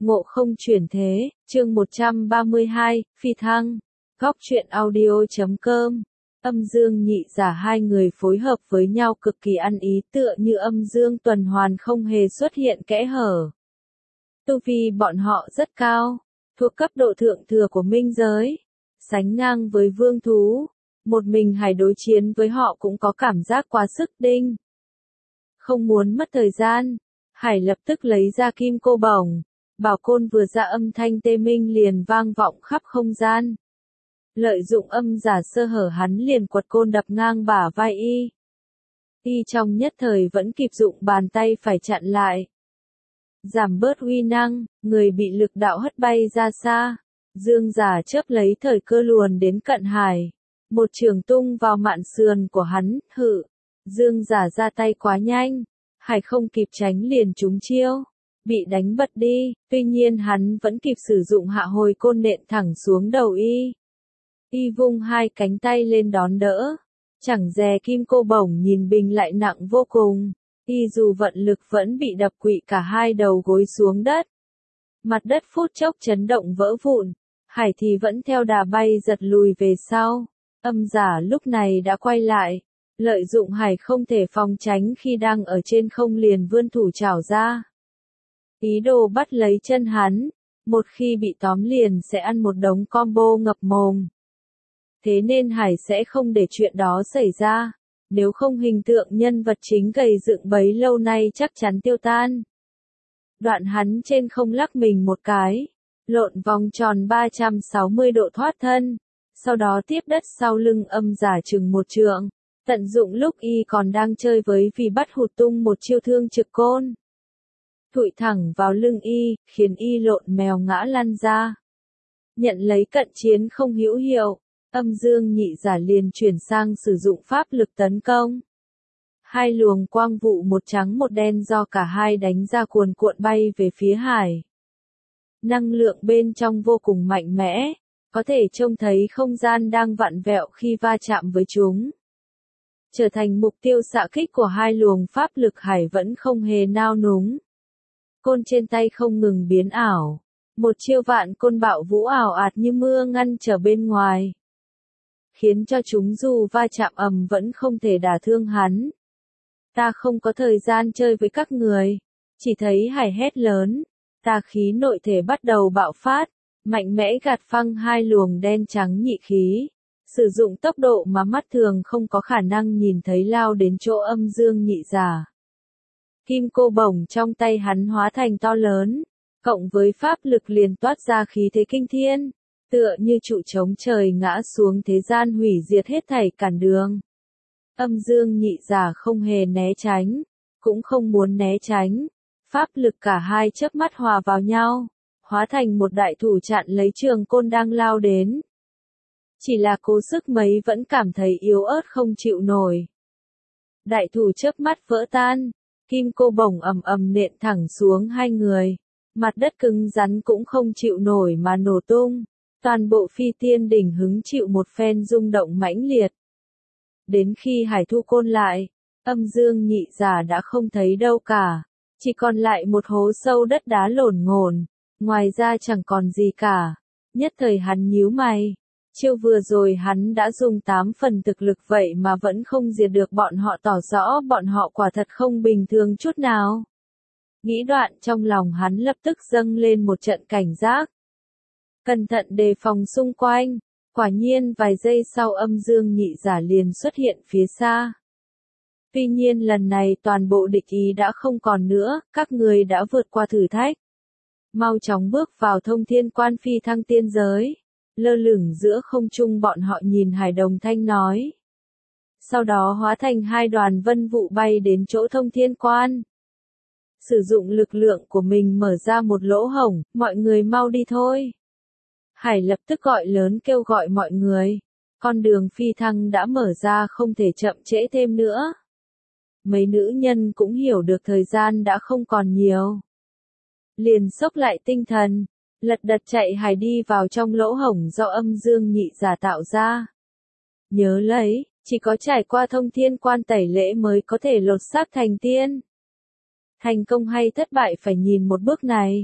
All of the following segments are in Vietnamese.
Ngộ không chuyển thế, chương 132, phi thăng. Góc truyện audio.com. Âm dương nhị giả hai người phối hợp với nhau cực kỳ ăn ý, tựa như âm dương tuần hoàn không hề xuất hiện kẽ hở. Tu vi bọn họ rất cao, thuộc cấp độ thượng thừa của minh giới, sánh ngang với vương thú. Một mình Hải đối chiến với họ cũng có cảm giác quá sức đinh. Không muốn mất thời gian, Hải lập tức lấy ra kim cô bổng. Bảo côn vừa ra âm thanh tê minh liền vang vọng khắp không gian. Lợi dụng âm giả sơ hở hắn liền quật côn đập ngang bả vai y. Y trong nhất thời vẫn kịp dụng bàn tay phải chặn lại. Giảm bớt uy năng, người bị lực đạo hất bay ra xa. Dương giả chớp lấy thời cơ luồn đến cận Hải. Một trường tung vào mạn sườn của hắn, hự. Dương giả ra tay quá nhanh. Hải không kịp tránh liền trúng chiêu. Bị đánh bật đi, tuy nhiên hắn vẫn kịp sử dụng hạ hồi côn nện thẳng xuống đầu y. Y vung hai cánh tay lên đón đỡ. Chẳng dè kim cô bổng nhìn bình lại nặng vô cùng. Y dù vận lực vẫn bị đập quỵ cả hai đầu gối xuống đất. Mặt đất phút chốc chấn động vỡ vụn. Hải thì vẫn theo đà bay giật lùi về sau. Âm giả lúc này đã quay lại. Lợi dụng Hải không thể phòng tránh khi đang ở trên không liền vươn thủ chảo ra. Ý đồ bắt lấy chân hắn, một khi bị tóm liền sẽ ăn một đống combo ngập mồm. Thế nên Hải sẽ không để chuyện đó xảy ra, nếu không hình tượng nhân vật chính gầy dựng bấy lâu nay chắc chắn tiêu tan. Đoạn hắn trên không lắc mình một cái, lộn vòng tròn 360 độ thoát thân, sau đó tiếp đất sau lưng âm giả chừng một trượng, tận dụng lúc y còn đang chơi với vì bắt hụt tung một chiêu thương trực côn. Thụi thẳng vào lưng y, khiến y lộn mèo ngã lăn ra. Nhận lấy cận chiến không hữu hiệu, âm dương nhị giả liền chuyển sang sử dụng pháp lực tấn công. Hai luồng quang vụ một trắng một đen do cả hai đánh ra cuồn cuộn bay về phía Hải. Năng lượng bên trong vô cùng mạnh mẽ, có thể trông thấy không gian đang vặn vẹo khi va chạm với chúng. Trở thành mục tiêu xạ kích của hai luồng pháp lực Hải vẫn không hề nao núng. Côn trên tay không ngừng biến ảo. Một chiêu vạn côn bạo vũ ảo ạt như mưa ngăn trở bên ngoài. Khiến cho chúng dù va chạm ầm vẫn không thể đả thương hắn. Ta không có thời gian chơi với các người. Chỉ thấy Hải hét lớn. Tà khí nội thể bắt đầu bạo phát. Mạnh mẽ gạt phăng hai luồng đen trắng nhị khí. Sử dụng tốc độ mà mắt thường không có khả năng nhìn thấy lao đến chỗ âm dương nhị giả. Kim cô bổng trong tay hắn hóa thành to lớn, cộng với pháp lực liền toát ra khí thế kinh thiên, tựa như trụ chống trời ngã xuống thế gian hủy diệt hết thảy cản đường. Âm dương nhị giả không hề né tránh, cũng không muốn né tránh, pháp lực cả hai chớp mắt hòa vào nhau, hóa thành một đại thủ chặn lấy trường côn đang lao đến. Chỉ là cố sức mấy vẫn cảm thấy yếu ớt không chịu nổi. Đại thủ chớp mắt vỡ tan. Kim cô bổng ầm ầm nện thẳng xuống hai người. Mặt đất cứng rắn cũng không chịu nổi mà nổ tung. Toàn bộ phi tiên đỉnh hứng chịu một phen rung động mãnh liệt. Đến khi Hải thu côn lại, âm dương nhị giả đã không thấy đâu cả. Chỉ còn lại một hố sâu đất đá lổn ngổn. Ngoài ra chẳng còn gì cả. Nhất thời hắn nhíu mày. Chiêu vừa rồi hắn đã dùng 8 phần thực lực vậy mà vẫn không diệt được bọn họ, tỏ rõ bọn họ quả thật không bình thường chút nào. Nghĩ đoạn trong lòng hắn lập tức dâng lên một trận cảnh giác. Cẩn thận đề phòng xung quanh, quả nhiên vài giây sau âm dương nhị giả liền xuất hiện phía xa. Tuy nhiên lần này toàn bộ địch ý đã không còn nữa, các người đã vượt qua thử thách. Mau chóng bước vào thông thiên quan phi thăng tiên giới. Lơ lửng giữa không trung bọn họ nhìn Hải đồng thanh nói. Sau đó hóa thành hai đoàn vân vụ bay đến chỗ thông thiên quan. Sử dụng lực lượng của mình mở ra một lỗ hổng, mọi người mau đi thôi. Hải lập tức gọi lớn kêu gọi mọi người. Con đường phi thăng đã mở ra không thể chậm trễ thêm nữa. Mấy nữ nhân cũng hiểu được thời gian đã không còn nhiều. Liền xốc lại tinh thần. Lật đật chạy Hải đi vào trong lỗ hổng do âm dương nhị giả tạo ra. Nhớ lấy, chỉ có trải qua thông thiên quan tẩy lễ mới có thể lột xác thành tiên. Thành công hay thất bại phải nhìn một bước này.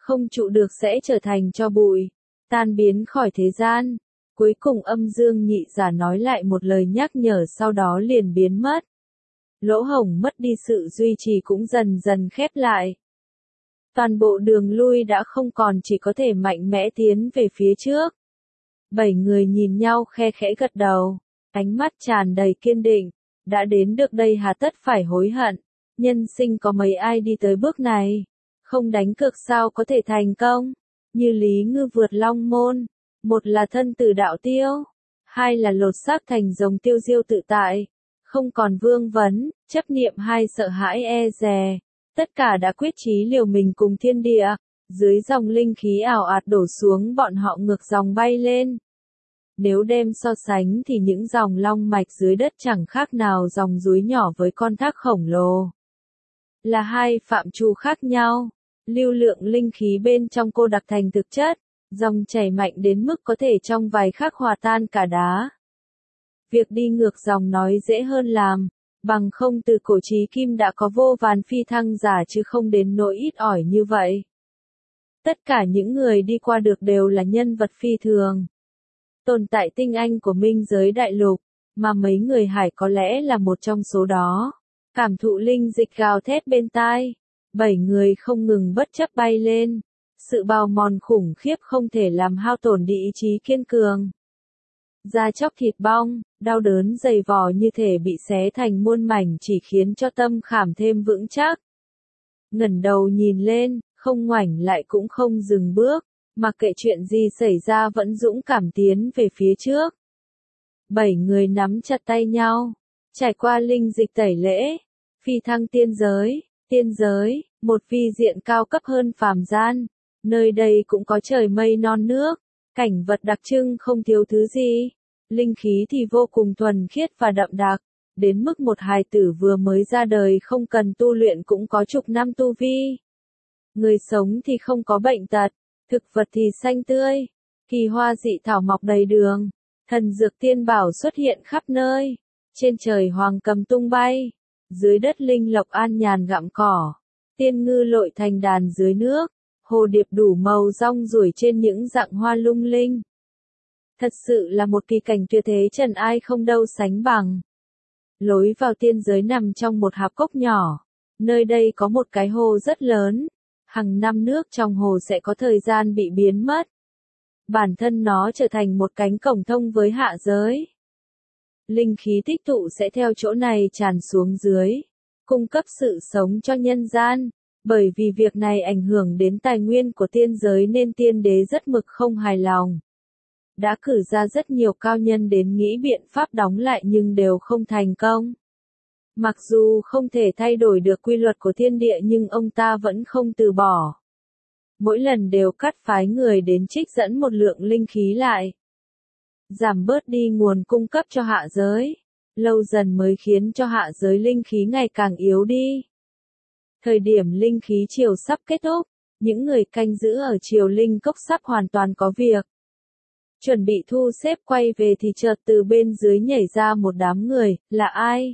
không trụ được sẽ trở thành tro bụi, tan biến khỏi thế gian. Cuối cùng Âm Dương Nhị Giả nói lại một lời nhắc nhở sau đó liền biến mất. Lỗ hổng mất đi sự duy trì cũng dần dần khép lại. Toàn bộ đường lui đã không còn, chỉ có thể mạnh mẽ tiến về phía trước. 7 người nhìn nhau khe khẽ gật đầu, ánh mắt tràn đầy kiên định. Đã đến được đây hà tất phải hối hận, nhân sinh có mấy ai đi tới bước này, không đánh cược sao có thể thành công. Như Lý Ngư vượt long môn, một là thân tử đạo tiêu, hai là lột xác thành rồng tiêu diêu tự tại, không còn vương vấn, chấp niệm hay sợ hãi e dè, tất cả đã quyết chí liều mình cùng thiên địa. Dưới dòng linh khí ảo ạt đổ xuống, bọn họ ngược dòng bay lên. Nếu đem so sánh thì những dòng long mạch dưới đất chẳng khác nào dòng suối nhỏ với con thác khổng lồ. Là hai phạm trù khác nhau, lưu lượng linh khí bên trong cô đặc thành thực chất, dòng chảy mạnh đến mức có thể trong vài khắc hòa tan cả đá. Việc đi ngược dòng nói dễ hơn làm, bằng không từ cổ chí kim đã có vô vàn phi thăng giả chứ không đến nỗi ít ỏi như vậy. Tất cả những người đi qua được đều là nhân vật phi thường. Tồn tại tinh anh của minh giới đại lục, mà mấy người hải có lẽ là một trong số đó. Cảm thụ linh dịch gào thét bên tai, 7 người không ngừng bất chấp bay lên. Sự bào mòn khủng khiếp không thể làm hao tổn đi ý chí kiên cường. Da chóc thịt bong, đau đớn dày vò như thể bị xé thành muôn mảnh chỉ khiến cho tâm khảm thêm vững chắc. Ngẩng đầu nhìn lên, không ngoảnh lại cũng không dừng bước, mặc kệ chuyện gì xảy ra vẫn dũng cảm tiến về phía trước. 7 người nắm chặt tay nhau, trải qua linh dịch tẩy lễ, phi thăng tiên giới, một vi diện cao cấp hơn phàm gian. Nơi đây cũng có trời mây non nước, cảnh vật đặc trưng không thiếu thứ gì. Linh khí thì vô cùng thuần khiết và đậm đặc, đến mức một hài tử vừa mới ra đời không cần tu luyện cũng có chục năm tu vi. Người sống thì không có bệnh tật, thực vật thì xanh tươi, kỳ hoa dị thảo mọc đầy đường, thần dược tiên bảo xuất hiện khắp nơi, trên trời hoàng cầm tung bay, dưới đất linh lộc an nhàn gặm cỏ, tiên ngư lội thành đàn dưới nước, hồ điệp đủ màu rong ruổi trên những rặng hoa lung linh. Thật sự là một kỳ cảnh tuyệt thế trần ai không đâu sánh bằng. Lối vào tiên giới nằm trong một hạp cốc nhỏ, nơi đây có một cái hồ rất lớn. Hàng năm nước trong hồ sẽ có thời gian bị biến mất. Bản thân nó trở thành một cánh cổng thông với hạ giới. Linh khí tích tụ sẽ theo chỗ này tràn xuống dưới, cung cấp sự sống cho nhân gian. Bởi vì việc này ảnh hưởng đến tài nguyên của tiên giới nên tiên đế rất mực không hài lòng. Đã cử ra rất nhiều cao nhân đến nghĩ biện pháp đóng lại nhưng đều không thành công. Mặc dù không thể thay đổi được quy luật của thiên địa nhưng ông ta vẫn không từ bỏ. Mỗi lần đều cắt phái người đến trích dẫn một lượng linh khí lại. Giảm bớt đi nguồn cung cấp cho hạ giới. Lâu dần mới khiến cho hạ giới linh khí ngày càng yếu đi. Thời điểm linh khí triều sắp kết thúc, những người canh giữ ở triều linh cốc sắp hoàn toàn có việc. Chuẩn bị thu xếp quay về thì chợt từ bên dưới nhảy ra một đám người, là ai?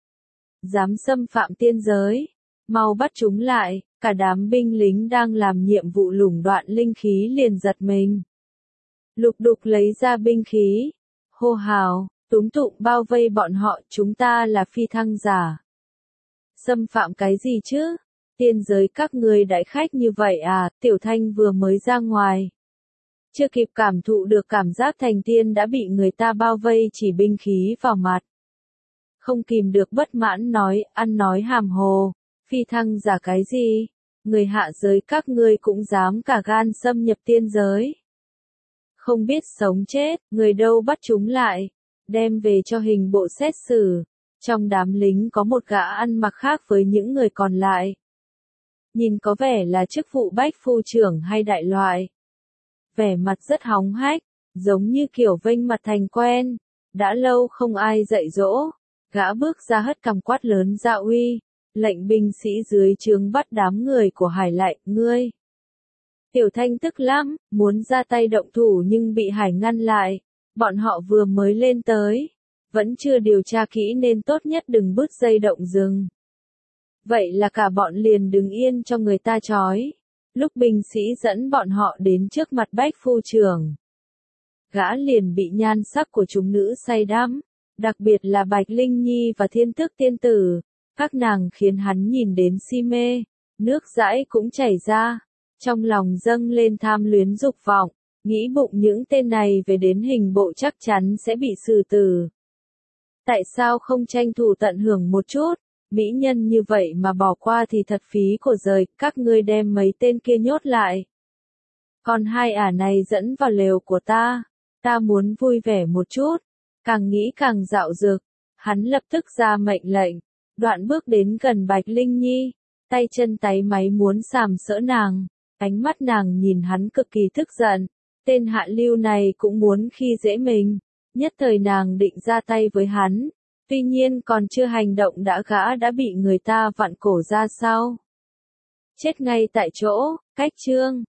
Dám xâm phạm tiên giới, mau bắt chúng lại. Cả đám binh lính đang làm nhiệm vụ lũng đoạn linh khí liền giật mình. Lục đục lấy ra binh khí, hô hào, túm tụm bao vây bọn họ, chúng ta là phi thăng giả. Xâm phạm cái gì chứ? Tiên giới các ngươi đại khách như vậy à? Tiểu Thanh vừa mới ra ngoài. Chưa kịp cảm thụ được cảm giác thành tiên đã bị người ta bao vây chỉ binh khí vào mặt. Không kìm được bất mãn nói, ăn nói hàm hồ, phi thăng giả cái gì? Người hạ giới các ngươi cũng dám cả gan xâm nhập tiên giới. Không biết sống chết, người đâu bắt chúng lại, đem về cho hình bộ xét xử. Trong đám lính có một gã ăn mặc khác với những người còn lại. Nhìn có vẻ là chức vụ bách phu trưởng hay đại loại. Vẻ mặt rất hóng hách, giống như kiểu vênh mặt thành quen. Đã lâu không ai dạy dỗ. Gã bước ra hất cằm quát lớn dạ uy, lệnh binh sĩ dưới trướng bắt đám người của Hải lại, ngươi. Tiểu Thanh tức lắm, muốn ra tay động thủ nhưng bị Hải ngăn lại. Bọn họ vừa mới lên tới, vẫn chưa điều tra kỹ nên tốt nhất đừng bứt dây động rừng. Vậy là cả bọn liền đứng yên cho người ta trói. Lúc binh sĩ dẫn bọn họ đến trước mặt Bách phu trưởng, gã liền bị nhan sắc của chúng nữ say đắm, đặc biệt là Bạch Linh Nhi và Thiên Tước tiên tử, các nàng khiến hắn nhìn đến si mê, nước dãi cũng chảy ra, trong lòng dâng lên tham luyến dục vọng, nghĩ bụng những tên này về đến hình bộ chắc chắn sẽ bị xử tử. Tại sao không tranh thủ tận hưởng một chút? Mỹ nhân như vậy mà bỏ qua thì thật phí của giời, các ngươi đem mấy tên kia nhốt lại. Còn hai ả này dẫn vào lều của ta muốn vui vẻ một chút. Càng nghĩ càng dạo dực, hắn lập tức ra mệnh lệnh, đoạn bước đến gần Bạch Linh Nhi, tay chân táy máy muốn sàm sỡ nàng, ánh mắt nàng nhìn hắn cực kỳ tức giận, tên hạ lưu này cũng muốn khi dễ mình, nhất thời nàng định ra tay với hắn. Tuy nhiên còn chưa hành động gã đã bị người ta vặn cổ ra sau. Chết ngay tại chỗ, cách chương.